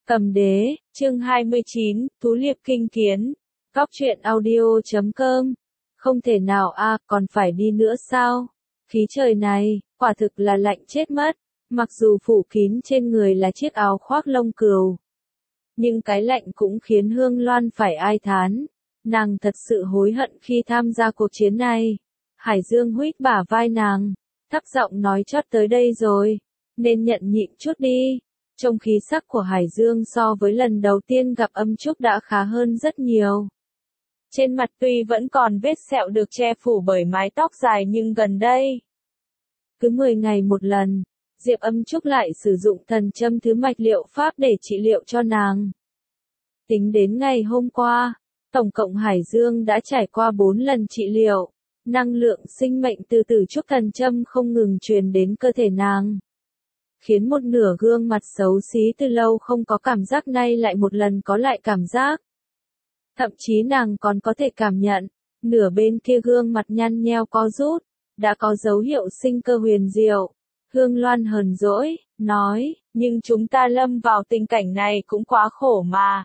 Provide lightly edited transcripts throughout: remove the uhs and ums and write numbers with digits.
Cầm đế, chương 29, Thú Liệp Kinh Kiến. Góc truyện audio.com. Không thể nào còn phải đi nữa sao? Khí trời này, quả thực là lạnh chết mất. Mặc dù phủ kín trên người là chiếc áo khoác lông cừu, nhưng cái lạnh cũng khiến Hương Loan phải ai thán. Nàng thật sự hối hận khi tham gia cuộc chiến này. Hải Dương huých bả vai nàng, thấp giọng nói chót tới đây rồi, nên nhận nhịn chút đi. Trông khí sắc của Hải Dương so với lần đầu tiên gặp Âm Trúc đã khá hơn rất nhiều. Trên mặt tuy vẫn còn vết sẹo được che phủ bởi mái tóc dài nhưng gần đây, cứ 10 ngày một lần, Diệp Âm Trúc lại sử dụng thần châm thứ mạch liệu pháp để trị liệu cho nàng. Tính đến ngày hôm qua, tổng cộng Hải Dương đã trải qua 4 lần trị liệu. Năng lượng sinh mệnh từ tử trúc thần châm không ngừng truyền đến cơ thể nàng, khiến một nửa gương mặt xấu xí từ lâu không có cảm giác nay lại một lần có lại cảm giác. Thậm chí nàng còn có thể cảm nhận, nửa bên kia gương mặt nhăn nheo co rút, đã có dấu hiệu sinh cơ huyền diệu. Hương Loan hờn dỗi, nói, nhưng chúng ta lâm vào tình cảnh này cũng quá khổ mà.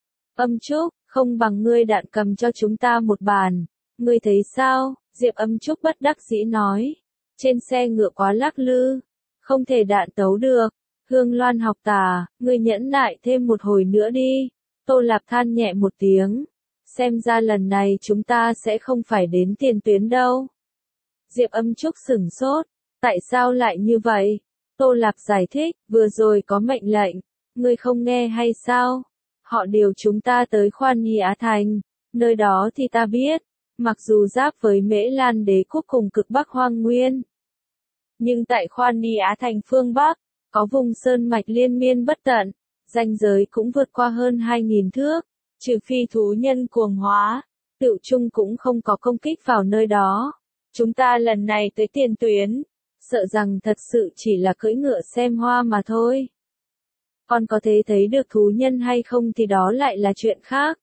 Âm Trúc, không bằng ngươi đạn cầm cho chúng ta một bàn, ngươi thấy sao? Diệp Âm Trúc bất đắc dĩ nói, trên xe ngựa quá lắc lư, không thể đạn tấu được. Hương Loan học tà, ngươi nhẫn nại thêm một hồi nữa đi. Tô Lạp than nhẹ một tiếng, xem ra lần này chúng ta sẽ không phải đến tiền tuyến đâu. Diệp Âm Trúc sửng sốt, tại sao lại như vậy? Tô Lạp giải thích, vừa rồi có mệnh lệnh, ngươi không nghe hay sao? Họ điều chúng ta tới Khoan Nhi Á Thành, nơi đó thì ta biết, mặc dù giáp với Mễ Lan Đế quốc cùng cực Bắc Hoang Nguyên, nhưng tại Khoan Nhi Á Thành phương Bắc, có vùng sơn mạch liên miên bất tận, ranh giới cũng vượt qua hơn 2.000 thước, trừ phi thú nhân cuồng hóa, Tựu Trung cũng không có công kích vào nơi đó. Chúng ta lần này tới tiền tuyến, sợ rằng thật sự chỉ là cưỡi ngựa xem hoa mà thôi. Còn có thể thấy được thú nhân hay không thì đó lại là chuyện khác.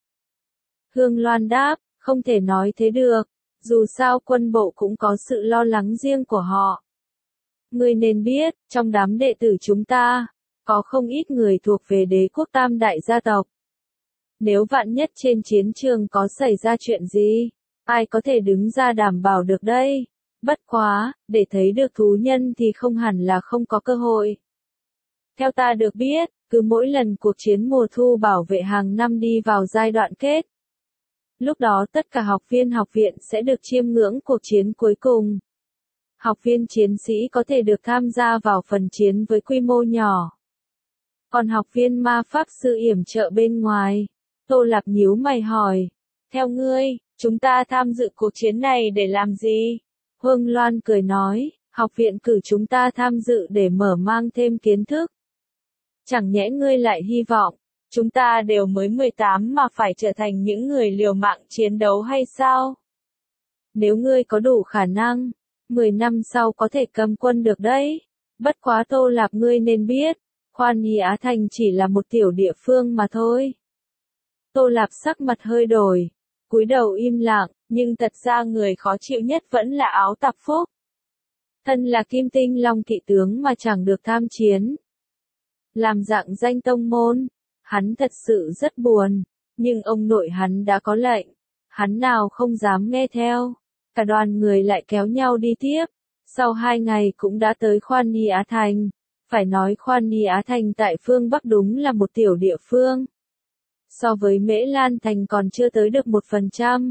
Hương Loan đáp, không thể nói thế được, dù sao quân bộ cũng có sự lo lắng riêng của họ. Ngươi nên biết, trong đám đệ tử chúng ta, có không ít người thuộc về đế quốc tam đại gia tộc. Nếu vạn nhất trên chiến trường có xảy ra chuyện gì, ai có thể đứng ra đảm bảo được đây? Bất quá, để thấy được thú nhân thì không hẳn là không có cơ hội. Theo ta được biết, cứ mỗi lần cuộc chiến mùa thu bảo vệ hàng năm đi vào giai đoạn kết, lúc đó tất cả học viên học viện sẽ được chiêm ngưỡng cuộc chiến cuối cùng. Học viên chiến sĩ có thể được tham gia vào phần chiến với quy mô nhỏ. Còn học viên ma pháp sư yểm trợ bên ngoài, Tô Lạp nhíu mày hỏi, theo ngươi, chúng ta tham dự cuộc chiến này để làm gì? Hương Loan cười nói, học viện cử chúng ta tham dự để mở mang thêm kiến thức. Chẳng nhẽ ngươi lại hy vọng, chúng ta đều mới 18 mà phải trở thành những người liều mạng chiến đấu hay sao? Nếu ngươi có đủ khả năng, 10 năm sau có thể cầm quân được đấy. Bất quá Tô Lạp ngươi nên biết, Khoan Nhi Á Thành chỉ là một tiểu địa phương mà thôi. Tô Lạp sắc mặt hơi đổi, cúi đầu im lặng, nhưng thật ra người khó chịu nhất vẫn là Áo Tạp Phúc. Thân là Kim Tinh Long kỵ tướng mà chẳng được tham chiến. Làm dạng danh tông môn, hắn thật sự rất buồn, nhưng ông nội hắn đã có lệnh, hắn nào không dám nghe theo. Cả đoàn người lại kéo nhau đi tiếp, sau 2 ngày cũng đã tới Khoan Nhi Á Thành. Phải nói Khoan Nhi Á Thành tại phương Bắc đúng là một tiểu địa phương. So với Mễ Lan Thành còn chưa tới được 1%.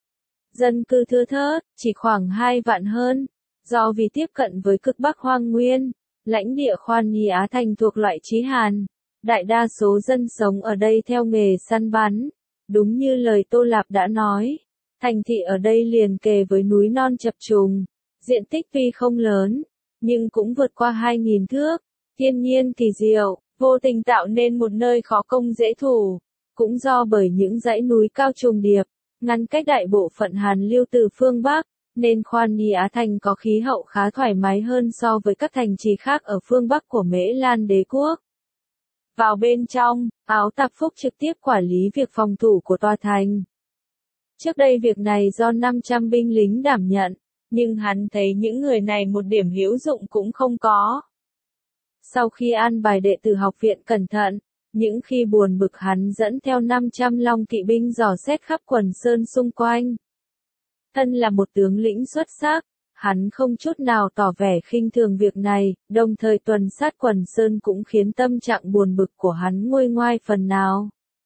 Dân cư thưa thớt, chỉ khoảng 2 vạn hơn. Do vì tiếp cận với cực Bắc Hoang Nguyên, lãnh địa Khoan Nhi Á Thành thuộc loại Chí Hàn. Đại đa số dân sống ở đây theo nghề săn bắn. Đúng như lời Tô Lạp đã nói, thành thị ở đây liền kề với núi non chập trùng. Diện tích tuy không lớn, nhưng cũng vượt qua 2.000 thước. Thiên nhiên kỳ diệu, vô tình tạo nên một nơi khó công dễ thủ. Cũng do bởi những dãy núi cao trùng điệp, ngăn cách đại bộ phận Hàn Lưu từ phương Bắc, nên Khoan Nhi Á Thành có khí hậu khá thoải mái hơn so với các thành trì khác ở phương Bắc của Mễ Lan Đế quốc. Vào bên trong, Áo Tạp Phúc trực tiếp quản lý việc phòng thủ của tòa thành. Trước đây việc này do 500 binh lính đảm nhận, nhưng hắn thấy những người này một điểm hữu dụng cũng không có. Sau khi an bài đệ tử học viện cẩn thận, Những khi buồn bực hắn dẫn theo 500 long kỵ binh dò xét khắp quần sơn xung quanh. Thân là một tướng lĩnh xuất sắc, hắn không chút nào tỏ vẻ khinh thường việc này, đồng thời tuần sát quần sơn cũng khiến tâm trạng buồn bực của hắn nguôi ngoai phần nào.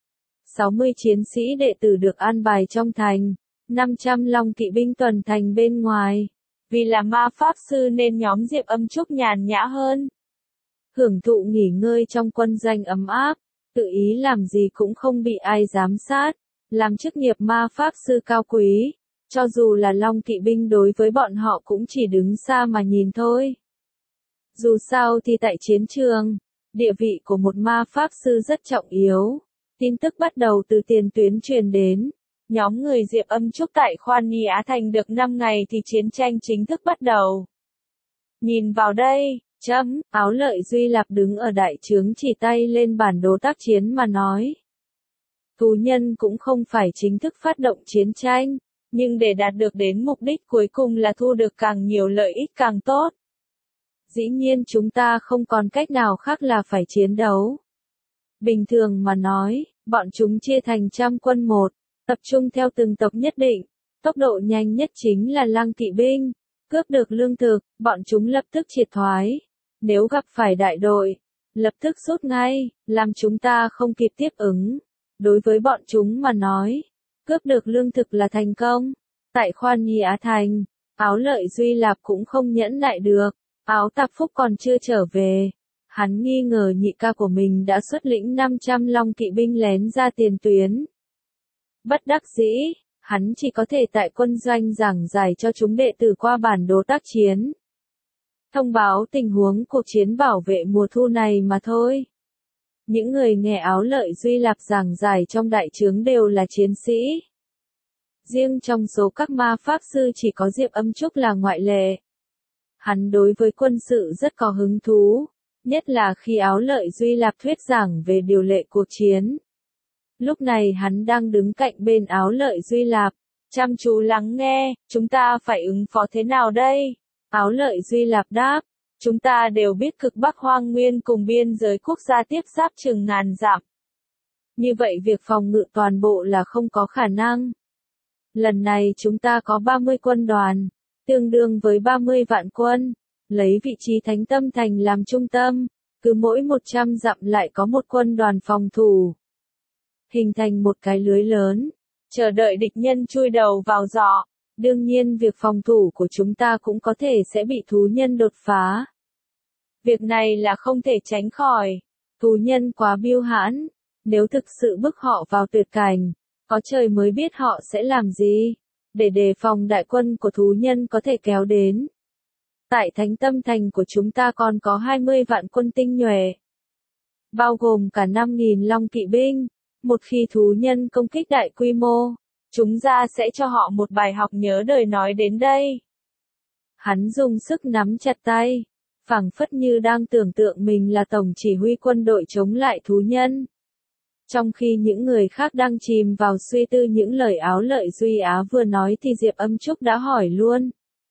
60 chiến sĩ đệ tử được an bài trong thành, 500 long kỵ binh tuần thành bên ngoài. Vì là ma pháp sư nên nhóm Diệp Âm Trúc nhàn nhã hơn. Hưởng thụ nghỉ ngơi trong quân doanh ấm áp, tự ý làm gì cũng không bị ai giám sát, làm chức nghiệp ma pháp sư cao quý. Cho dù là long kỵ binh đối với bọn họ cũng chỉ đứng xa mà nhìn thôi. Dù sao thì tại chiến trường, địa vị của một ma pháp sư rất trọng yếu. Tin tức bắt đầu từ tiền tuyến truyền đến. Nhóm người Diệp Âm Trúc tại Khoan Nhi Á Thành được 5 ngày thì chiến tranh chính thức bắt đầu. Nhìn vào đây, Áo Lợi Duy Lạp đứng ở đại trướng chỉ tay lên bản đồ tác chiến mà nói. Tù nhân cũng không phải chính thức phát động chiến tranh, nhưng để đạt được đến mục đích cuối cùng là thu được càng nhiều lợi ích càng tốt. Dĩ nhiên chúng ta không còn cách nào khác là phải chiến đấu. Bình thường mà nói, bọn chúng chia thành trăm quân một, tập trung theo từng tộc nhất định. Tốc độ nhanh nhất chính là lang kỵ binh. Cướp được lương thực, bọn chúng lập tức triệt thoái. Nếu gặp phải đại đội, lập tức rút ngay, làm chúng ta không kịp tiếp ứng. Đối với bọn chúng mà nói, cướp được lương thực là thành công. Tại Khoan Nhi Á Thành, Áo Lợi Duy Lạp cũng không nhẫn nại được. Áo Tạp Phúc còn chưa trở về. Hắn nghi ngờ nhị ca của mình đã xuất lĩnh 500 long kỵ binh lén ra tiền tuyến. Bất đắc dĩ, hắn chỉ có thể tại quân doanh giảng giải cho chúng đệ tử qua bản đồ tác chiến. Thông báo tình huống cuộc chiến bảo vệ mùa thu này mà thôi. Những người nghe Áo Lợi Duy Lạp giảng giải trong đại trướng đều là chiến sĩ. Riêng trong số các ma pháp sư chỉ có Diệp Âm Trúc là ngoại lệ. Hắn đối với quân sự rất có hứng thú, nhất là khi Áo Lợi Duy Lạp thuyết giảng về điều lệ cuộc chiến. Lúc này hắn đang đứng cạnh bên Áo Lợi Duy Lạp, chăm chú lắng nghe, chúng ta phải ứng phó thế nào đây? Áo Lợi Duy Lạp đáp, chúng ta đều biết cực Bắc Hoang Nguyên cùng biên giới quốc gia tiếp giáp chừng ngàn dặm. Như vậy việc phòng ngự toàn bộ là không có khả năng. Lần này chúng ta có 30 quân đoàn, tương đương với 30 vạn quân, lấy vị trí Thánh Tâm Thành làm trung tâm, cứ mỗi 100 dặm lại có một quân đoàn phòng thủ. Hình thành một cái lưới lớn, chờ đợi địch nhân chui đầu vào giỏ. Đương nhiên việc phòng thủ của chúng ta cũng có thể sẽ bị thú nhân đột phá. Việc này là không thể tránh khỏi. Thú nhân quá biêu hãn, nếu thực sự bức họ vào tuyệt cảnh, có trời mới biết họ sẽ làm gì, để đề phòng đại quân của thú nhân có thể kéo đến. Tại Thánh Tâm Thành của chúng ta còn có 20 vạn quân tinh nhuệ, bao gồm cả 5.000 long kỵ binh. Một khi thú nhân công kích đại quy mô, chúng ta sẽ cho họ một bài học nhớ đời nói đến đây. Hắn dùng sức nắm chặt tay, phảng phất như đang tưởng tượng mình là tổng chỉ huy quân đội chống lại thú nhân. Trong khi những người khác đang chìm vào suy tư những lời Áo Lợi Duy Á vừa nói thì Diệp Âm Trúc đã hỏi luôn.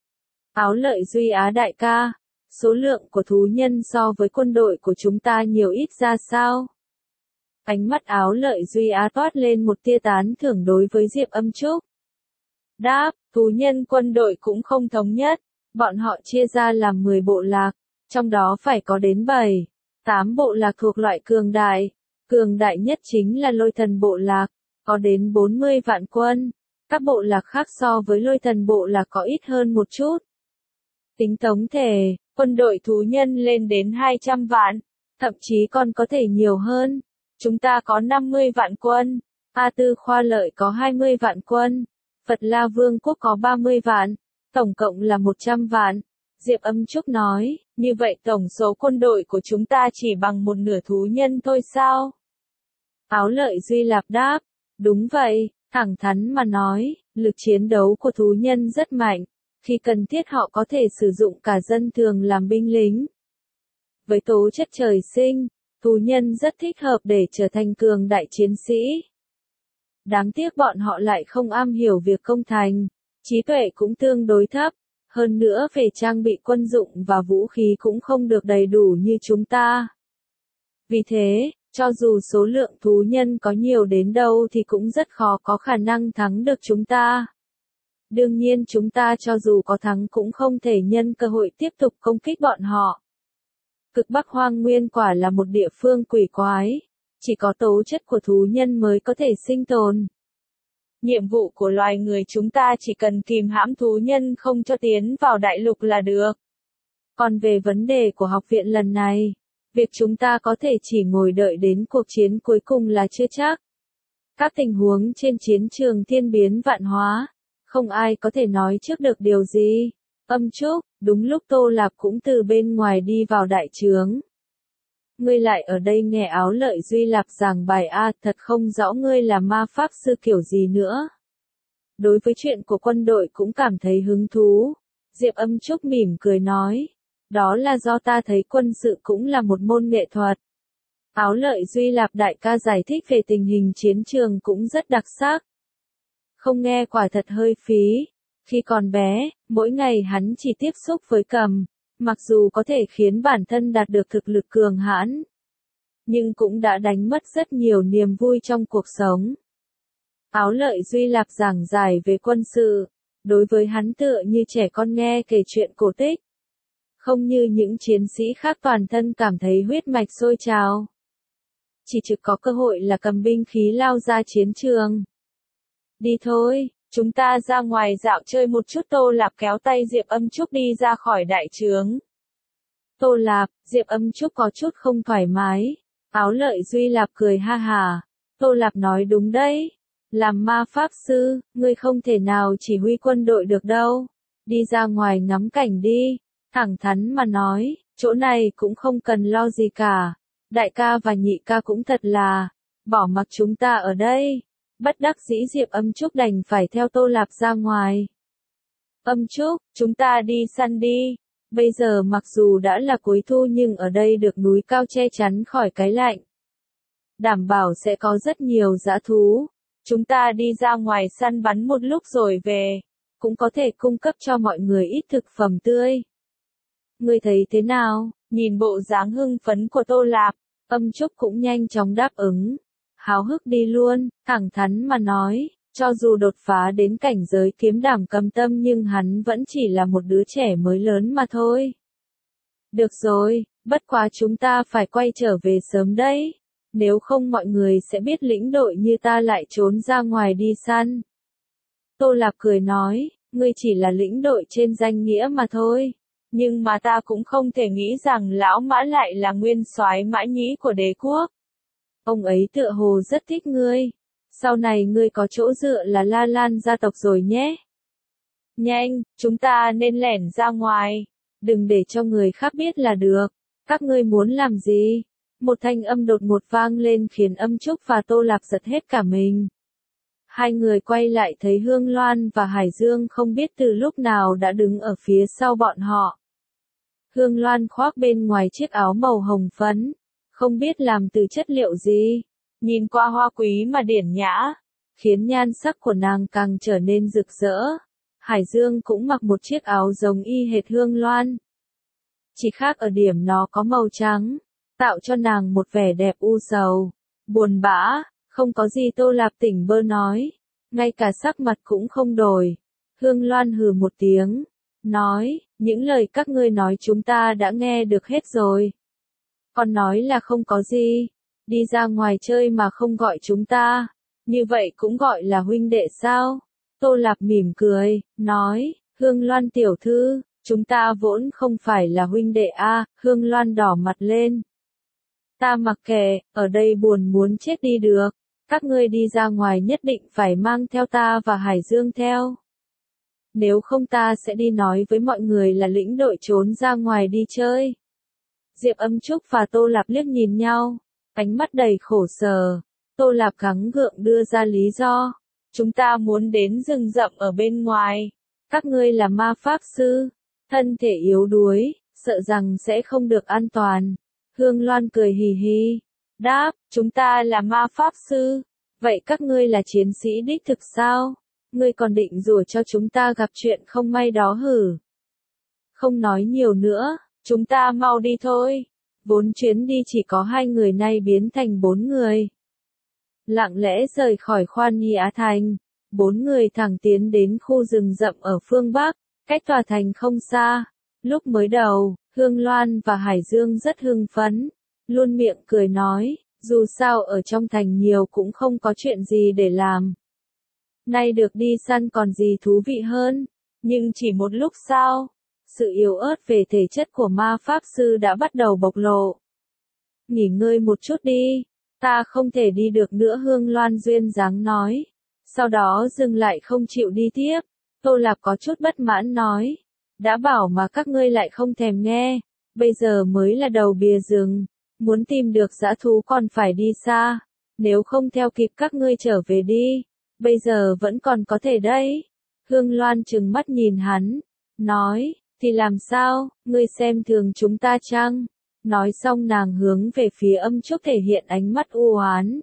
Áo Lợi Duy Á đại ca, số lượng của thú nhân so với quân đội của chúng ta nhiều ít ra sao? Ánh mắt Áo Lợi Duy Á toát lên một tia tán thưởng đối với Diệp Âm Trúc. Đáp, thú nhân quân đội cũng không thống nhất, bọn họ chia ra làm 10 bộ lạc, trong đó phải có đến 7, 8 bộ lạc thuộc loại cường đại nhất chính là Lôi Thần bộ lạc, có đến 40 vạn quân, các bộ lạc khác so với Lôi Thần bộ lạc có ít hơn một chút. Tính tổng thể, quân đội thú nhân lên đến 200 vạn, thậm chí còn có thể nhiều hơn. Chúng ta có 50 vạn quân, A Tư Khoa Lợi có 20 vạn quân, Phật La Vương quốc có 30 vạn, tổng cộng là 100 vạn. Diệp Âm Trúc nói, như vậy tổng số quân đội của chúng ta chỉ bằng một nửa thú nhân thôi sao? Áo Lợi Duy Lạp đáp, đúng vậy, thẳng thắn mà nói, lực chiến đấu của thú nhân rất mạnh, khi cần thiết họ có thể sử dụng cả dân thường làm binh lính. Với tố chất trời sinh, thú nhân rất thích hợp để trở thành cường đại chiến sĩ. Đáng tiếc bọn họ lại không am hiểu việc công thành, trí tuệ cũng tương đối thấp, hơn nữa về trang bị quân dụng và vũ khí cũng không được đầy đủ như chúng ta. Vì thế, Cho dù số lượng thú nhân có nhiều đến đâu thì cũng rất khó có khả năng thắng được chúng ta. Đương nhiên chúng ta cho dù có thắng cũng không thể nhân cơ hội tiếp tục công kích bọn họ. Cực Bắc Hoang Nguyên quả là một địa phương quỷ quái, chỉ có tố chất của thú nhân mới có thể sinh tồn. Nhiệm vụ của loài người chúng ta chỉ cần kìm hãm thú nhân không cho tiến vào đại lục là được. Còn về vấn đề của học viện lần này, việc chúng ta có thể chỉ ngồi đợi đến cuộc chiến cuối cùng là chưa chắc. Các tình huống trên chiến trường thiên biến vạn hóa, không ai có thể nói trước được điều gì. Âm Trúc, đúng lúc Tô Lạp cũng từ bên ngoài đi vào đại trướng. Ngươi lại ở đây nghe Áo Lợi Duy Lạp giảng bài a, thật không rõ ngươi là ma pháp sư kiểu gì nữa. Đối với chuyện của quân đội cũng cảm thấy hứng thú. Diệp Âm Trúc mỉm cười nói, đó là do ta thấy quân sự cũng là một môn nghệ thuật. Áo Lợi Duy Lạp đại ca giải thích về tình hình chiến trường cũng rất đặc sắc. Không nghe quả thật hơi phí. Khi còn bé, mỗi ngày hắn chỉ tiếp xúc với cầm, mặc dù có thể khiến bản thân đạt được thực lực cường hãn, nhưng cũng đã đánh mất rất nhiều niềm vui trong cuộc sống. Áo Lợi Duy Lạp giảng giải về quân sự, đối với hắn tựa như trẻ con nghe kể chuyện cổ tích. Không như những chiến sĩ khác toàn thân cảm thấy huyết mạch sôi trào. Chỉ trực có cơ hội là cầm binh khí lao ra chiến trường. Đi thôi, chúng ta ra ngoài dạo chơi một chút. Tô Lạp kéo tay Diệp Âm Trúc đi ra khỏi đại trướng. Tô Lạp, Diệp Âm Trúc có chút không thoải mái. Áo Lợi Duy Lạp cười ha hà. Tô Lạp nói đúng đấy. Làm ma pháp sư, ngươi không thể nào chỉ huy quân đội được đâu. Đi ra ngoài ngắm cảnh đi. Thẳng thắn mà nói, chỗ này cũng không cần lo gì cả. Đại ca và nhị ca cũng thật là, bỏ mặc chúng ta ở đây. Bất đắc dĩ Diệp Âm Trúc đành phải theo Tô Lạp ra ngoài. Âm Trúc, chúng ta đi săn đi. Bây giờ mặc dù đã là cuối thu nhưng ở đây được núi cao che chắn khỏi cái lạnh. Đảm bảo sẽ có rất nhiều dã thú. Chúng ta đi ra ngoài săn bắn một lúc rồi về. Cũng có thể cung cấp cho mọi người ít thực phẩm tươi. Ngươi thấy thế nào? Nhìn bộ dáng hưng phấn của Tô Lạp, Âm Trúc cũng nhanh chóng đáp ứng. Háo hức đi luôn, thẳng thắn mà nói, cho dù đột phá đến cảnh giới kiếm đảm cầm tâm nhưng hắn vẫn chỉ là một đứa trẻ mới lớn mà thôi. Được rồi, bất quá chúng ta phải quay trở về sớm đấy. Nếu không mọi người sẽ biết lĩnh đội như ta lại trốn ra ngoài đi săn. Tô Lạp cười nói, ngươi chỉ là lĩnh đội trên danh nghĩa mà thôi. Nhưng mà ta cũng không thể nghĩ rằng lão Mã lại là nguyên soái Mã Nhĩ của đế quốc. Ông ấy tựa hồ rất thích ngươi. Sau này ngươi có chỗ dựa là La Lan gia tộc rồi nhé. Nhanh, chúng ta nên lẻn ra ngoài. Đừng để cho người khác biết là được. Các ngươi muốn làm gì? Một thanh âm đột ngột vang lên khiến Âm Trúc và Tô Lạp giật hết cả mình. Hai người quay lại thấy Hương Loan và Hải Dương không biết từ lúc nào đã đứng ở phía sau bọn họ. Hương Loan khoác bên ngoài chiếc áo màu hồng phấn, không biết làm từ chất liệu gì, nhìn qua hoa quý mà điển nhã, khiến nhan sắc của nàng càng trở nên rực rỡ. Hải Dương cũng mặc một chiếc áo giống y hệt Hương Loan. Chỉ khác ở điểm nó có màu trắng, tạo cho nàng một vẻ đẹp u sầu, buồn bã, không có gì. Tô Lạp tỉnh bơ nói, ngay cả sắc mặt cũng không đổi. Hương Loan hừ một tiếng, nói, những lời các ngươi nói chúng ta đã nghe được hết rồi. Còn nói là không có gì, đi ra ngoài chơi mà không gọi chúng ta, như vậy cũng gọi là huynh đệ sao? Tô Lạp mỉm cười, nói, Hương Loan tiểu thư, chúng ta vốn không phải là huynh đệ a. Hương Loan đỏ mặt lên. Ta mặc kệ, ở đây buồn muốn chết đi được, các ngươi đi ra ngoài nhất định phải mang theo ta và Hải Dương theo. Nếu không ta sẽ đi nói với mọi người là lĩnh đội trốn ra ngoài đi chơi. Diệp Âm Trúc và Tô Lạp liếc nhìn nhau, ánh mắt đầy khổ sở. Tô Lạp gắng gượng đưa ra lý do. Chúng ta muốn đến rừng rậm ở bên ngoài. Các ngươi là ma pháp sư, thân thể yếu đuối, sợ rằng sẽ không được an toàn. Hương Loan cười hì hì, đáp, chúng ta là ma pháp sư. Vậy các ngươi là chiến sĩ đích thực sao? Ngươi còn định rủa cho chúng ta gặp chuyện không may đó hử? Không nói nhiều nữa, chúng ta mau đi thôi. Vốn chuyến đi chỉ có 2 người nay biến thành 4 người. Lặng lẽ rời khỏi Khoan Nhi Á Thành, 4 người thẳng tiến đến khu rừng rậm ở phương Bắc, cách tòa thành không xa. Lúc mới đầu, Hương Loan và Hải Dương rất hưng phấn, luôn miệng cười nói, dù sao ở trong thành nhiều cũng không có chuyện gì để làm. Nay được đi săn còn gì thú vị hơn, nhưng chỉ một lúc sau, sự yếu ớt về thể chất của ma pháp sư đã bắt đầu bộc lộ. Nghỉ ngơi một chút đi, ta không thể đi được nữa, Hương Loan duyên dáng nói. Sau đó dừng lại không chịu đi tiếp. Tô Lạp có chút bất mãn nói, đã bảo mà các ngươi lại không thèm nghe, bây giờ mới là đầu bìa rừng, muốn tìm được dã thú còn phải đi xa, nếu không theo kịp các ngươi trở về đi, bây giờ vẫn còn có thể đấy. Hương Loan trừng mắt nhìn hắn, nói, thì làm sao, ngươi xem thường chúng ta chăng? Nói xong nàng hướng về phía Âm Trúc thể hiện ánh mắt u oán,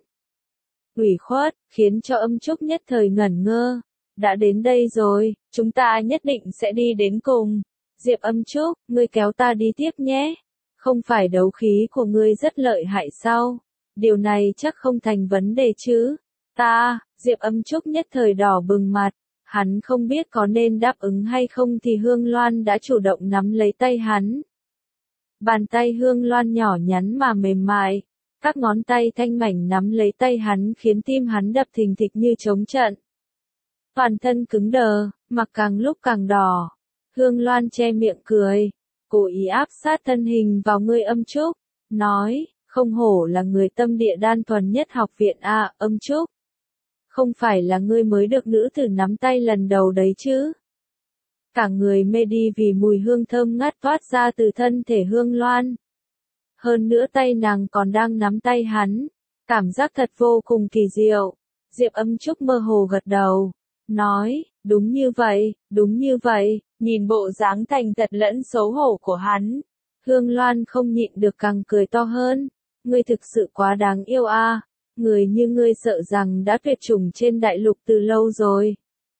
ủy khuất, khiến cho Âm Trúc nhất thời ngẩn ngơ. Đã đến đây rồi, chúng ta nhất định sẽ đi đến cùng. Diệp Âm Trúc, ngươi kéo ta đi tiếp nhé. Không phải đấu khí của ngươi rất lợi hại sao? Điều này chắc không thành vấn đề chứ. Diệp Âm Trúc nhất thời đỏ bừng mặt. Hắn không biết có nên đáp ứng hay không thì Hương Loan đã chủ động nắm lấy tay hắn. Bàn tay Hương Loan nhỏ nhắn mà mềm mại. Các ngón tay thanh mảnh nắm lấy tay hắn khiến tim hắn đập thình thịch như trống trận. Toàn thân cứng đờ, mặt càng lúc càng đỏ. Hương Loan che miệng cười, cố ý áp sát thân hình vào ngươi Âm Trúc, nói, không hổ là người tâm địa đan thuần nhất học viện a, Âm Trúc. Không phải là ngươi mới được nữ tử nắm tay lần đầu đấy chứ. Cả người mê đi vì mùi hương thơm ngát toát ra từ thân thể Hương Loan. Hơn nữa tay nàng còn đang nắm tay hắn, cảm giác thật vô cùng kỳ diệu. Diệp Âm Trúc mơ hồ gật đầu, nói, đúng như vậy, nhìn bộ dáng thành thật lẫn xấu hổ của hắn. Hương Loan không nhịn được càng cười to hơn, ngươi thực sự quá đáng yêu a, người như ngươi sợ rằng đã tuyệt chủng trên đại lục từ lâu rồi.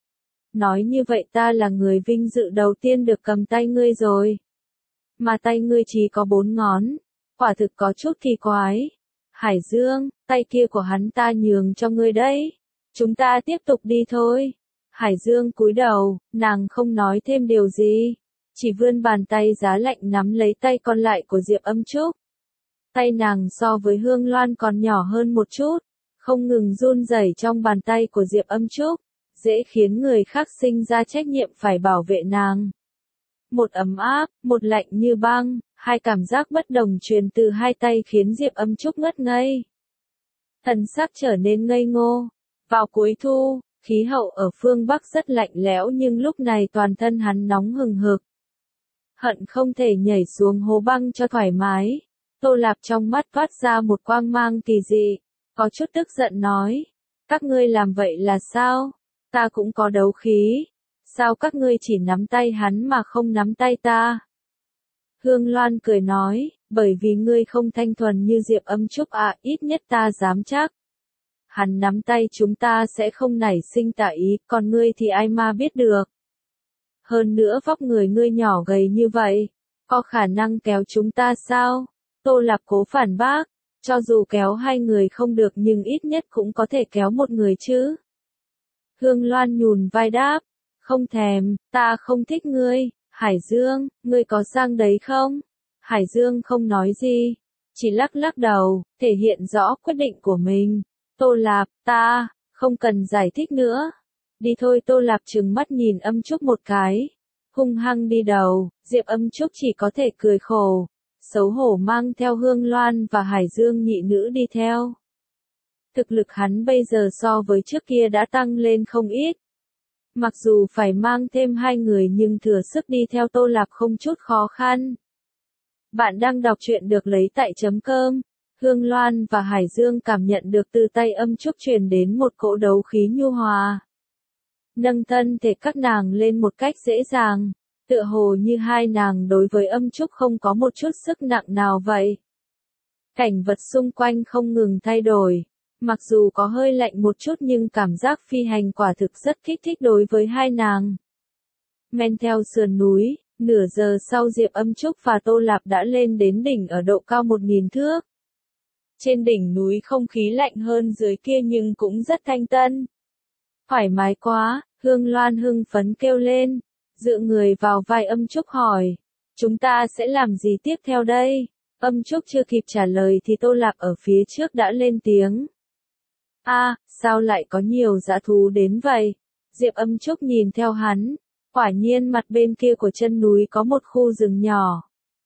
Nói như vậy ta là người vinh dự đầu tiên được cầm tay ngươi rồi. Mà tay ngươi chỉ có 4 ngón, quả thực có chút kỳ quái. Hải Dương, tay kia của hắn ta nhường cho ngươi đấy. Chúng ta tiếp tục đi thôi. Hải Dương cúi đầu, nàng không nói thêm điều gì, chỉ vươn bàn tay giá lạnh nắm lấy tay còn lại của Diệp Âm Trúc. Tay nàng so với Hương Loan còn nhỏ hơn một chút, không ngừng run rẩy trong bàn tay của Diệp Âm Trúc, dễ khiến người khác sinh ra trách nhiệm phải bảo vệ nàng. Một ấm áp, một lạnh như băng, hai cảm giác bất đồng truyền từ hai tay khiến Diệp Âm Trúc ngất ngây. Thần sắc trở nên ngây ngô. Vào cuối thu, khí hậu ở phương Bắc rất lạnh lẽo nhưng lúc này toàn thân hắn nóng hừng hực. Hận không thể nhảy xuống hố băng cho thoải mái. Tô Lạp trong mắt toát ra một quang mang kỳ dị, có chút tức giận nói, các ngươi làm vậy là sao? Ta cũng có đấu khí, sao các ngươi chỉ nắm tay hắn mà không nắm tay ta? Hương Loan cười nói, bởi vì ngươi không thanh thuần như Diệp Âm Trúc à, ít nhất ta dám chắc. Hắn nắm tay chúng ta sẽ không nảy sinh tà ý, còn ngươi thì ai mà biết được. Hơn nữa vóc người ngươi nhỏ gầy như vậy, có khả năng kéo chúng ta sao? Tô Lạp cố phản bác, cho dù kéo 2 người không được nhưng ít nhất cũng có thể kéo 1 người chứ. Hương Loan nhún vai đáp, không thèm, ta không thích ngươi. Hải Dương, ngươi có sang đấy không? Hải Dương không nói gì, chỉ lắc lắc đầu, thể hiện rõ quyết định của mình. Tô Lạp, ta, không cần giải thích nữa. Đi thôi. Tô Lạp trừng mắt nhìn Âm Trúc một cái, hung hăng đi đầu. Diệp Âm Trúc chỉ có thể cười khổ, xấu hổ mang theo Hương Loan và Hải Dương nhị nữ đi theo. Thực lực hắn bây giờ so với trước kia đã tăng lên không ít. Mặc dù phải mang thêm 2 người nhưng thừa sức đi theo Tô Lạp không chút khó khăn. Bạn đang đọc truyện được lấy tại chấm cơm. Hương Loan và Hải Dương cảm nhận được từ tay Âm Trúc truyền đến một cỗ đấu khí nhu hòa. Nâng thân thể các nàng lên một cách dễ dàng, tựa hồ như hai nàng đối với Âm Trúc không có một chút sức nặng nào vậy. Cảnh vật xung quanh không ngừng thay đổi. Mặc dù có hơi lạnh một chút nhưng cảm giác phi hành quả thực rất kích thích đối với hai nàng. Men theo sườn núi, Nửa giờ sau Diệp Âm Trúc và Tô Lạp đã lên đến đỉnh ở độ cao 1.000 thước. Trên đỉnh núi không khí lạnh hơn dưới kia nhưng cũng rất thanh tân. Thoải mái quá, Hương Loan hưng phấn kêu lên, dựa người vào vai Âm Trúc hỏi, chúng ta sẽ làm gì tiếp theo đây? Âm Trúc chưa kịp trả lời thì Tô Lạp ở phía trước đã lên tiếng. Sao lại có nhiều dã thú đến vậy? Diệp Âm Trúc nhìn theo hắn, quả nhiên mặt bên kia của chân núi có một khu rừng nhỏ.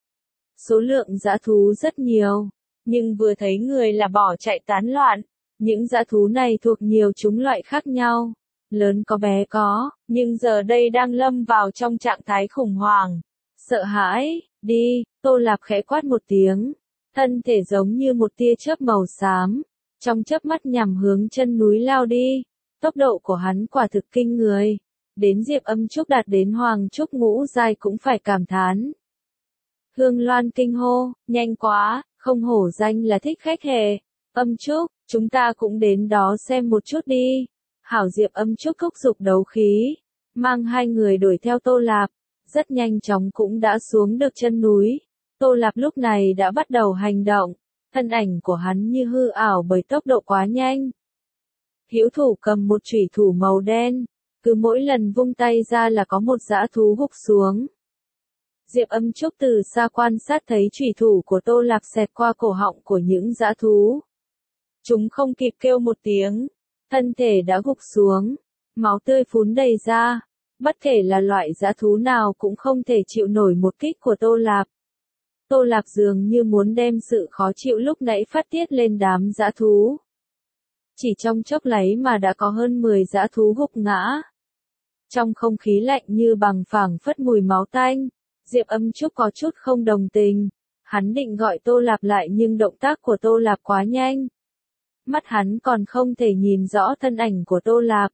Số lượng dã thú rất nhiều, nhưng vừa thấy người là bỏ chạy tán loạn. Những dã thú này thuộc nhiều chủng loại khác nhau, lớn có bé có, nhưng giờ đây đang lâm vào trong trạng thái khủng hoảng. Sợ hãi, đi, Tô Lạp khẽ quát một tiếng, thân thể giống như một tia chớp màu xám, trong chớp mắt nhằm hướng chân núi lao đi. Tốc độ của hắn quả thực kinh người, đến Diệp Âm Trúc đạt đến Hoàng Trúc ngũ giai cũng phải cảm thán. Hương Loan kinh hô, nhanh quá, không hổ danh là thích khách hề. Âm Trúc, chúng ta cũng đến đó xem một chút đi. Hảo, Diệp Âm Trúc thúc giục đấu khí, mang hai người đuổi theo Tô Lạp, rất nhanh chóng cũng đã xuống được chân núi. Tô Lạp lúc này đã bắt đầu hành động, thân ảnh của hắn như hư ảo bởi tốc độ quá nhanh. Hữu thủ cầm một chủy thủ màu đen, cứ mỗi lần vung tay ra là có một dã thú gục xuống. Diệp Âm Trúc từ xa quan sát thấy chủy thủ của Tô Lạp xẹt qua cổ họng của những dã thú. Chúng không kịp kêu một tiếng, thân thể đã gục xuống, máu tươi phún đầy ra. Bất kể là loại dã thú nào cũng không thể chịu nổi một kích của Tô Lạp. Tô Lạp dường như muốn đem sự khó chịu lúc nãy phát tiết lên đám dã thú. Chỉ trong chốc lấy mà đã có hơn 10 dã thú gục ngã. Trong không khí lạnh như bằng phẳng phất mùi máu tanh, Diệp Âm Trúc có chút không đồng tình. Hắn định gọi Tô Lạp lại nhưng động tác của Tô Lạp quá nhanh. Mắt hắn còn không thể nhìn rõ thân ảnh của Tô Lạp.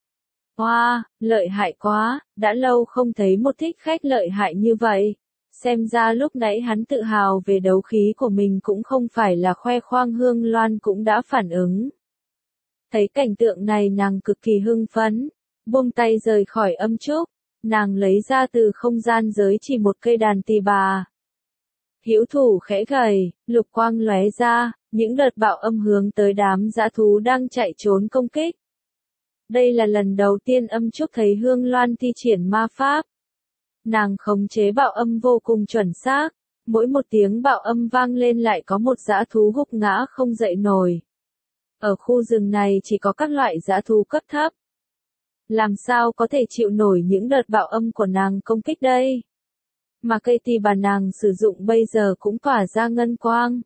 Wow, lợi hại quá, đã lâu không thấy một thích khách lợi hại như vậy. Xem ra lúc nãy hắn tự hào về đấu khí của mình cũng không phải là khoe khoang. Hương Loan cũng đã phản ứng. Thấy cảnh tượng này nàng cực kỳ hưng phấn, buông tay rời khỏi Âm Trúc, nàng lấy ra từ không gian giới chỉ một cây đàn tỳ bà. Hữu thủ khẽ gầy, lục quang lóe ra, những đợt bạo âm hướng tới đám dã thú đang chạy trốn công kích. Đây là lần đầu tiên Âm Trúc thấy Hương Loan thi triển ma pháp. Nàng khống chế bạo âm vô cùng chuẩn xác, mỗi một tiếng bạo âm vang lên lại có một dã thú gục ngã không dậy nổi. Ở khu rừng này chỉ có các loại dã thú cấp thấp. Làm sao có thể chịu nổi những đợt bạo âm của nàng công kích đây? Mà cây tỳ bà nàng sử dụng bây giờ cũng tỏa ra ngân quang.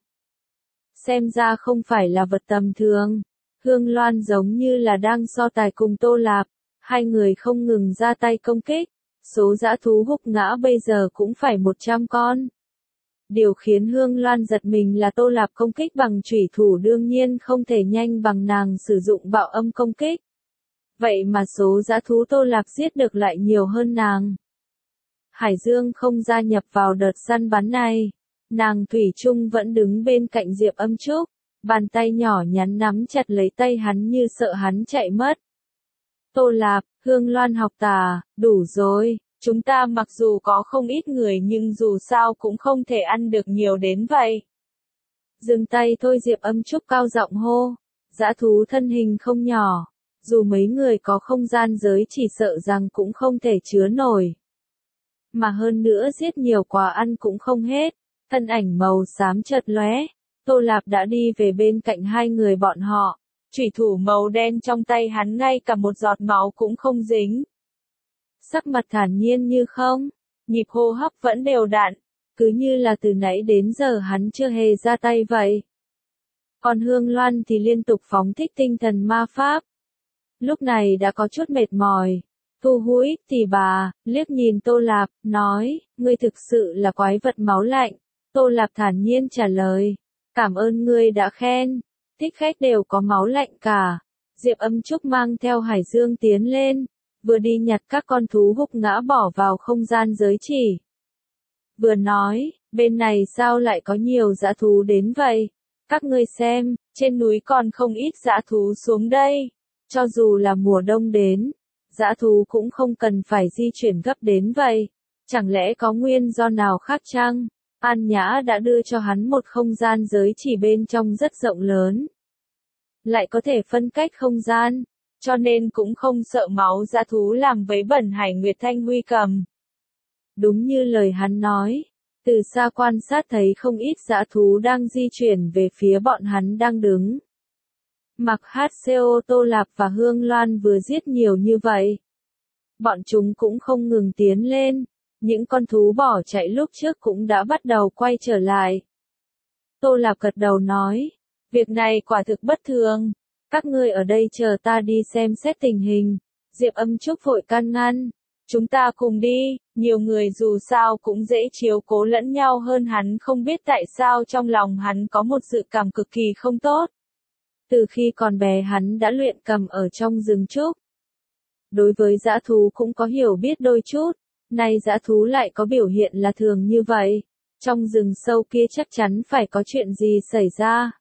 Xem ra không phải là vật tầm thường. Hương Loan giống như là đang so tài cùng Tô Lạp, hai người không ngừng ra tay công kích. Số dã thú gục ngã bây giờ cũng phải 100 con. Điều khiến Hương Loan giật mình là Tô Lạp công kích bằng chủy thủ đương nhiên không thể nhanh bằng nàng sử dụng bạo âm công kích. Vậy mà số dã thú Tô Lạp giết được lại nhiều hơn nàng. Hải Dương không gia nhập vào đợt săn bắn này. Nàng thủy chung vẫn đứng bên cạnh Diệp Âm Trúc, bàn tay nhỏ nhắn nắm chặt lấy tay hắn như sợ hắn chạy mất. Tô Lạp, Hương Loan học tà, đủ rồi, chúng ta mặc dù có không ít người nhưng dù sao cũng không thể ăn được nhiều đến vậy. Dừng tay thôi, Diệp Âm Trúc cao giọng hô, dã thú thân hình không nhỏ, dù mấy người có không gian giới chỉ sợ rằng cũng không thể chứa nổi. Mà hơn nữa giết nhiều quá ăn cũng không hết, thân ảnh màu xám chợt lóe, Tô Lạp đã đi về bên cạnh hai người bọn họ. Chủy thủ màu đen trong tay hắn ngay cả một giọt máu cũng không dính. Sắc mặt thản nhiên như không, nhịp hô hấp vẫn đều đặn, cứ như là từ nãy đến giờ hắn chưa hề ra tay vậy. Còn Hương Loan thì liên tục phóng thích tinh thần ma pháp. Lúc này đã có chút mệt mỏi, thu hũi tỳ bà, liếc nhìn Tô Lạp, nói, ngươi thực sự là quái vật máu lạnh. Tô Lạp thản nhiên trả lời, cảm ơn ngươi đã khen. Thích khách đều có máu lạnh cả. Diệp Âm Trúc mang theo Hải Dương tiến lên, vừa đi nhặt các con thú gục ngã bỏ vào không gian giới chỉ. Vừa nói, bên này sao lại có nhiều dã thú đến vậy? Các ngươi xem, trên núi còn không ít dã thú xuống đây. Cho dù là mùa đông đến, dã thú cũng không cần phải di chuyển gấp đến vậy. Chẳng lẽ có nguyên do nào khác chăng? An Nhã đã đưa cho hắn một không gian giới chỉ bên trong rất rộng lớn. Lại có thể phân cách không gian, cho nên cũng không sợ máu dã thú làm vấy bẩn Hải Nguyệt Thanh Huy cầm. Đúng như lời hắn nói, từ xa quan sát thấy không ít dã thú đang di chuyển về phía bọn hắn đang đứng. Mặc HCO Tô Lạp và Hương Loan vừa giết nhiều như vậy. Bọn chúng cũng không ngừng tiến lên, những con thú bỏ chạy lúc trước cũng đã bắt đầu quay trở lại. Tô Lạp gật đầu nói, việc này quả thực bất thường, các ngươi ở đây chờ ta đi xem xét tình hình. Diệp Âm Trúc vội can ngăn, chúng ta cùng đi, nhiều người dù sao cũng dễ chiếu cố lẫn nhau hơn. Hắn không biết tại sao trong lòng hắn có một dự cảm cực kỳ không tốt. Từ khi còn bé hắn đã luyện cầm ở trong rừng trúc. Đối với dã thú cũng có hiểu biết đôi chút, nay dã thú lại có biểu hiện là thường như vậy. Trong rừng sâu kia chắc chắn phải có chuyện gì xảy ra.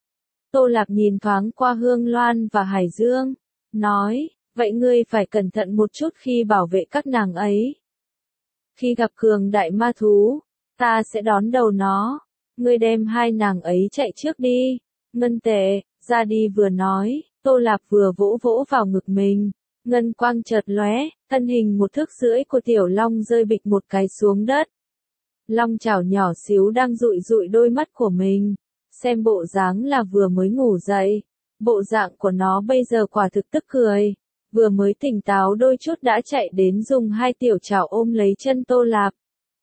Tô Lạp nhìn thoáng qua Hương Loan và Hải Dương, nói, vậy ngươi phải cẩn thận một chút khi bảo vệ các nàng ấy. Khi gặp cường đại ma thú, ta sẽ đón đầu nó, ngươi đem hai nàng ấy chạy trước đi. Ngân Tệ, ra đi vừa nói, Tô Lạp vừa vỗ vỗ vào ngực mình, ngân quang chợt lóe, thân hình 1,5 thước của tiểu long rơi bịch một cái xuống đất. Long chảo nhỏ xíu đang dụi dụi đôi mắt của mình, xem bộ dáng là vừa mới ngủ dậy, bộ dạng của nó bây giờ quả thực tức cười, vừa mới tỉnh táo đôi chút đã chạy đến dùng hai tiểu chảo ôm lấy chân Tô Lạp.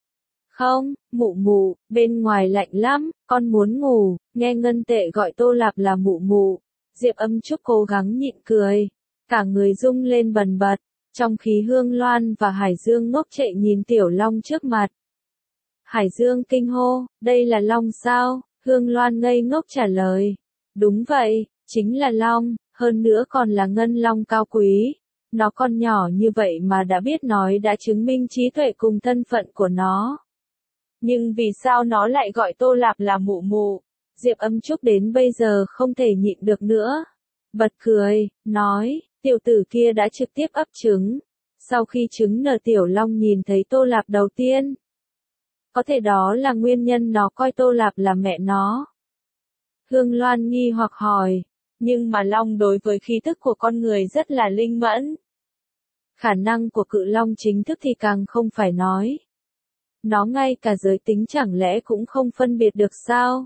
Không, mụ mụ, bên ngoài lạnh lắm, con muốn ngủ. Nghe Ngân Tệ gọi Tô Lạp là mụ mụ, Diệp Âm Trúc cố gắng nhịn cười, cả người rung lên bần bật, trong khi Hương Loan và Hải Dương ngốc trệ nhìn tiểu long trước mặt. Hải Dương kinh hô, đây là long sao? Hương Loan ngây ngốc trả lời, đúng vậy, chính là long, hơn nữa còn là ngân long cao quý. Nó còn nhỏ như vậy mà đã biết nói đã chứng minh trí tuệ cùng thân phận của nó. Nhưng vì sao nó lại gọi Tô Lạp là mụ mụ? Diệp Âm Trúc đến bây giờ không thể nhịn được nữa. Bật cười, nói, tiểu tử kia đã trực tiếp ấp trứng. Sau khi trứng nở tiểu long nhìn thấy Tô Lạp đầu tiên. Có thể đó là nguyên nhân nó coi Tô Lạp là mẹ nó. Hương Loan nghi hoặc hỏi, nhưng mà long đối với khí thức của con người rất là linh mẫn. Khả năng của cự long chính thức thì càng không phải nói. Nó ngay cả giới tính chẳng lẽ cũng không phân biệt được sao?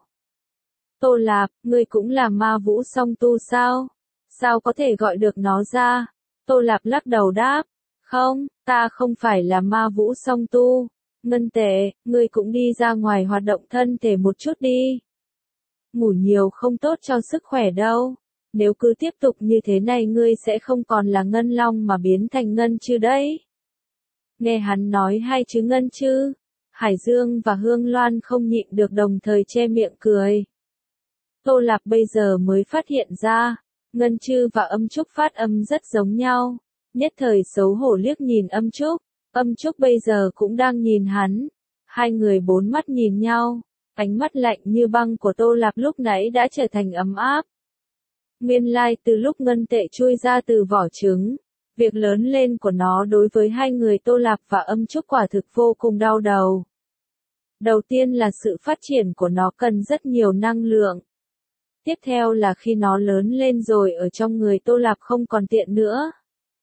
Tô Lạp, ngươi cũng là ma vũ song tu sao? Sao có thể gọi được nó ra? Tô Lạp lắc đầu đáp, không, ta không phải là ma vũ song tu. Ngân Tệ, ngươi cũng đi ra ngoài hoạt động thân thể một chút đi. Ngủ nhiều không tốt cho sức khỏe đâu. Nếu cứ tiếp tục như thế này ngươi sẽ không còn là ngân long mà biến thành ngân chư đấy. Nghe hắn nói hai chữ ngân chư, Hải Dương và Hương Loan không nhịn được đồng thời che miệng cười. Tô Lạp bây giờ mới phát hiện ra, ngân chư và âm trúc phát âm rất giống nhau. Nhất thời xấu hổ liếc nhìn âm trúc bây giờ cũng đang nhìn hắn. Hai người bốn mắt nhìn nhau, ánh mắt lạnh như băng của Tô Lạp lúc nãy đã trở thành ấm áp. Nguyên lai từ lúc Ngân Tệ chui ra từ vỏ trứng, việc lớn lên của nó đối với hai người Tô Lạp và âm trúc quả thực vô cùng đau đầu. Đầu tiên là sự phát triển của nó cần rất nhiều năng lượng. Tiếp theo là khi nó lớn lên rồi ở trong người Tô Lạp không còn tiện nữa.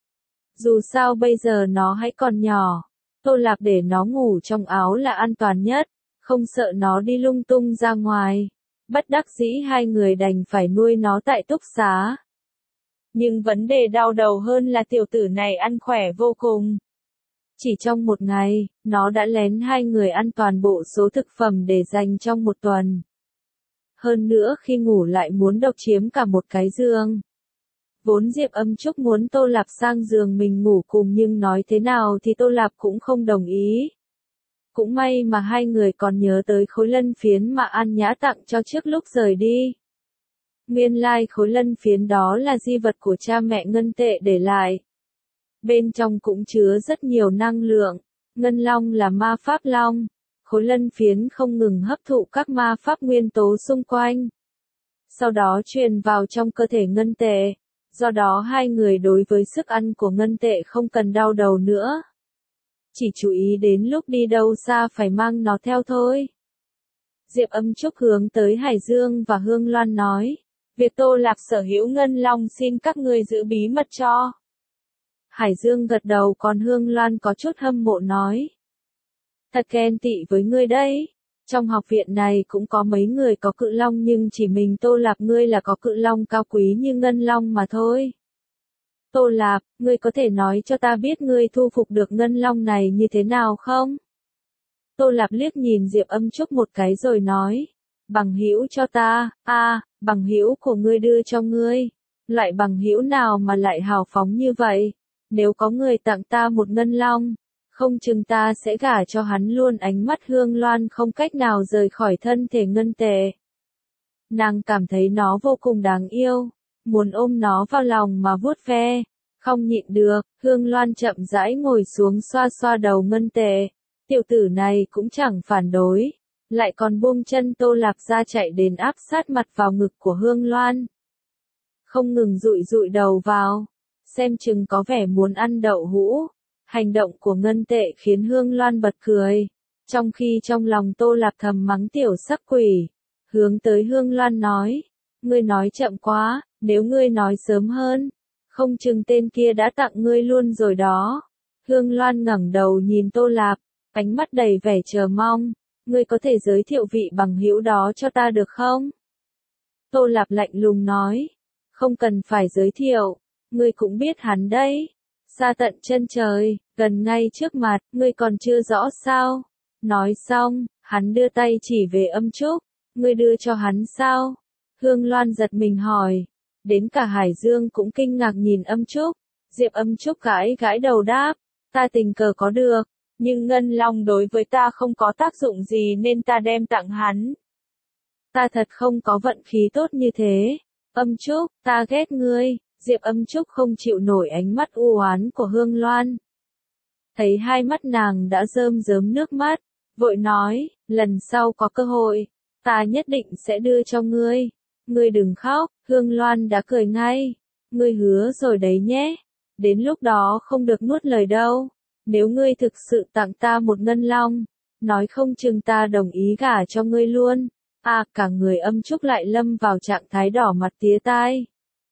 Dù sao bây giờ nó hãy còn nhỏ, Tô Lạp để nó ngủ trong áo là an toàn nhất, không sợ nó đi lung tung ra ngoài. Bất đắc dĩ hai người đành phải nuôi nó tại túc xá. Nhưng vấn đề đau đầu hơn là tiểu tử này ăn khỏe vô cùng. Chỉ trong một ngày, nó đã lén hai người ăn toàn bộ số thực phẩm để dành trong một tuần. Hơn nữa khi ngủ lại muốn độc chiếm cả một cái giường. Vốn Diệp Âm Trúc muốn Tô Lạp sang giường mình ngủ cùng nhưng nói thế nào thì Tô Lạp cũng không đồng ý. Cũng may mà hai người còn nhớ tới khối lân phiến mà An Nhã tặng cho trước lúc rời đi. Nguyên lai khối lân phiến đó là di vật của cha mẹ Ngân Tệ để lại. Bên trong cũng chứa rất nhiều năng lượng. Ngân long là ma pháp long. Khối lân phiến không ngừng hấp thụ các ma pháp nguyên tố xung quanh. Sau đó truyền vào trong cơ thể Ngân Tệ. Do đó hai người đối với sức ăn của Ngân Tệ không cần đau đầu nữa. chỉ chú ý đến lúc đi đâu xa phải mang nó theo thôi. Diệp Âm Trúc hướng tới Hải Dương và Hương Loan nói, việc Tô Lạp sở hữu ngân long xin các ngươi giữ bí mật cho. Hải Dương gật đầu, còn Hương Loan có chút hâm mộ nói, thật ghen tị với ngươi đấy. Trong học viện này cũng có mấy người có cự long nhưng chỉ mình Tô Lạp ngươi là có cự long cao quý như ngân long mà thôi. Tô Lạp, ngươi có thể nói cho ta biết ngươi thu phục được ngân long này như thế nào không? Tô Lạp liếc nhìn Diệp Âm Trúc một cái rồi nói, bằng hữu cho ta, bằng hữu của ngươi đưa cho ngươi. Loại bằng hữu nào mà lại hào phóng như vậy? Nếu có người tặng ta một ngân long, không chừng ta sẽ gả cho hắn luôn. Ánh mắt Hương Loan không cách nào rời khỏi thân thể Ngân Tệ. Nàng cảm thấy nó vô cùng đáng yêu, muốn ôm nó vào lòng mà vuốt ve, không nhịn được, Hương Loan chậm rãi ngồi xuống xoa xoa đầu Ngân Tệ. Tiểu tử này cũng chẳng phản đối, lại còn buông chân Tô Lạp ra chạy đến áp sát mặt vào ngực của Hương Loan. Không ngừng dụi dụi đầu vào, xem chừng có vẻ muốn ăn đậu hũ. Hành động của Ngân Tệ khiến Hương Loan bật cười, trong khi trong lòng Tô Lạp thầm mắng tiểu sắc quỷ. Hướng tới Hương Loan nói, ngươi nói chậm quá, nếu ngươi nói sớm hơn, không chừng tên kia đã tặng ngươi luôn rồi đó. Hương Loan ngẩng đầu nhìn Tô Lạp, ánh mắt đầy vẻ chờ mong, ngươi có thể giới thiệu vị bằng hữu đó cho ta được không? Tô Lạp lạnh lùng nói, không cần phải giới thiệu, ngươi cũng biết hắn đấy. Xa tận chân trời, gần ngay trước mặt, ngươi còn chưa rõ sao? Nói xong, hắn đưa tay chỉ về Âm Trúc, ngươi đưa cho hắn sao? Hương Loan giật mình hỏi, đến cả Hải Dương cũng kinh ngạc nhìn Âm Trúc. Diệp Âm Trúc gãi gãi đầu đáp, ta tình cờ có được, nhưng ngân long đối với ta không có tác dụng gì nên ta đem tặng hắn. Ta thật không có vận khí tốt như thế. Âm Trúc, ta ghét ngươi. Diệp Âm Trúc không chịu nổi ánh mắt u oán của Hương Loan. Thấy hai mắt nàng đã rơm rớm nước mắt, vội nói, lần sau có cơ hội, ta nhất định sẽ đưa cho ngươi. Ngươi đừng khóc, Hương Loan đã cười ngay. Ngươi hứa rồi đấy nhé. Đến lúc đó không được nuốt lời đâu. Nếu ngươi thực sự tặng ta một ngân long, nói không chừng ta đồng ý gả cho ngươi luôn. Cả người Âm Trúc lại lâm vào trạng thái đỏ mặt tía tai.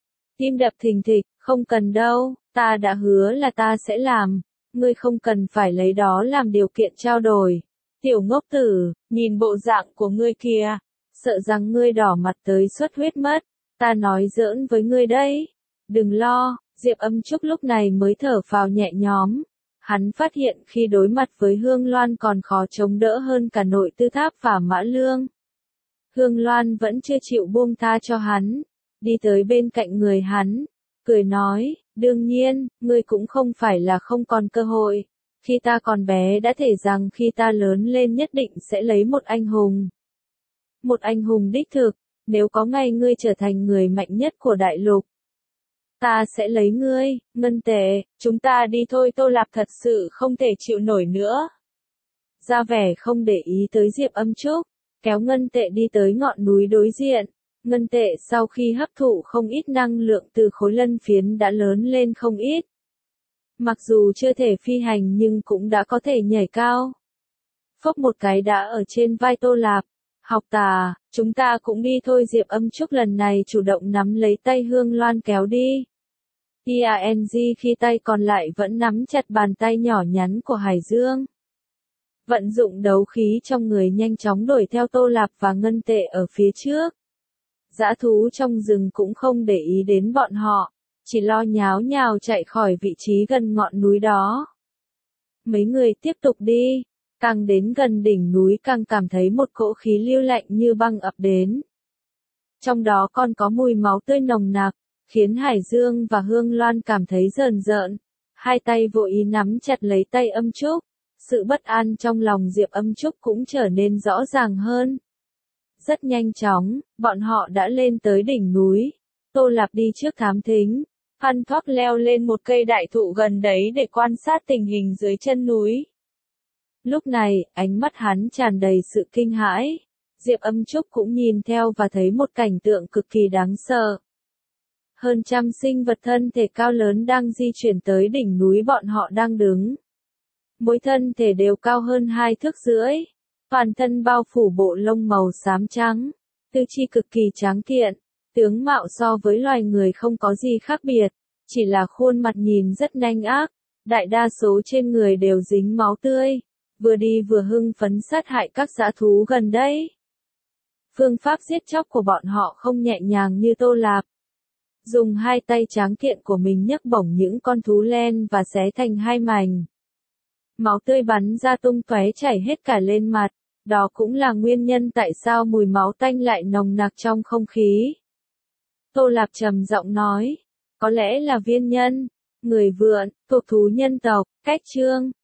Tim đập thình thịch, không cần đâu, ta đã hứa là ta sẽ làm, ngươi không cần phải lấy đó làm điều kiện trao đổi. Tiểu ngốc tử, nhìn bộ dạng của ngươi kìa, sợ rằng ngươi đỏ mặt tới xuất huyết mất, ta nói giỡn với ngươi đấy. Đừng lo, Diệp Âm Trúc lúc này mới thở phào nhẹ nhõm. Hắn phát hiện khi đối mặt với Hương Loan còn khó chống đỡ hơn cả Nội Tư Tháp và Mã Lương. Hương Loan vẫn chưa chịu buông tha cho hắn. Đi tới bên cạnh người hắn, cười nói, đương nhiên, ngươi cũng không phải là không còn cơ hội. Khi ta còn bé đã thể rằng khi ta lớn lên nhất định sẽ lấy một anh hùng. Một anh hùng đích thực, nếu có ngày ngươi trở thành người mạnh nhất của đại lục. Ta sẽ lấy ngươi, Ngân Tệ, chúng ta đi thôi. Tô Lạp thật sự không thể chịu nổi nữa. Ra vẻ không để ý tới Diệp Âm Trúc, kéo Ngân Tệ đi tới ngọn núi đối diện. Ngân Tệ sau khi hấp thụ không ít năng lượng từ khối lân phiến đã lớn lên không ít. Mặc dù chưa thể phi hành nhưng cũng đã có thể nhảy cao. Phốc một cái đã ở trên vai Tô Lạp. Học tà, chúng ta cũng đi thôi. Diệp Âm Trúc lần này chủ động nắm lấy tay Hương Loan kéo đi. Yang khi tay còn lại vẫn nắm chặt bàn tay nhỏ nhắn của Hải Dương. Vận dụng đấu khí trong người nhanh chóng đuổi theo Tô Lạp và Ngân Tệ ở phía trước. Dã thú trong rừng cũng không để ý đến bọn họ, chỉ lo nháo nhào chạy khỏi vị trí gần ngọn núi đó. Mấy người tiếp tục đi, càng đến gần đỉnh núi càng cảm thấy một cỗ khí lưu lạnh như băng ập đến. Trong đó còn có mùi máu tươi nồng nặc, khiến Hải Dương và Hương Loan cảm thấy rờn rợn. Hai tay vội ý nắm chặt lấy tay Âm Trúc, sự bất an trong lòng Diệp Âm Trúc cũng trở nên rõ ràng hơn. Rất nhanh chóng, bọn họ đã lên tới đỉnh núi. Tô Lạp đi trước thám thính, Phan Thoác leo lên một cây đại thụ gần đấy để quan sát tình hình dưới chân núi. Lúc này, ánh mắt hắn tràn đầy sự kinh hãi. Diệp Âm Trúc cũng nhìn theo và thấy một cảnh tượng cực kỳ đáng sợ. Hơn trăm sinh vật thân thể cao lớn đang di chuyển tới đỉnh núi bọn họ đang đứng. mỗi thân thể đều cao hơn 2 thước rưỡi, toàn thân bao phủ bộ lông màu xám trắng, tư chi cực kỳ tráng kiện, tướng mạo so với loài người không có gì khác biệt, chỉ là khuôn mặt nhìn rất nhanh ác, đại đa số trên người đều dính máu tươi, vừa đi vừa hưng phấn sát hại các dã thú gần đây. Phương pháp giết chóc của bọn họ không nhẹ nhàng như Tô Lạp. Dùng 2 tay tráng kiện của mình nhấc bổng những con thú len và xé thành 2 mảnh. Máu tươi bắn ra tung tóe chảy hết cả lên mặt, đó cũng là nguyên nhân tại sao mùi máu tanh lại nồng nặc trong không khí. Tô Lạp trầm giọng nói, có lẽ là viên nhân, người vượn, thuộc thú nhân tộc, cách chương.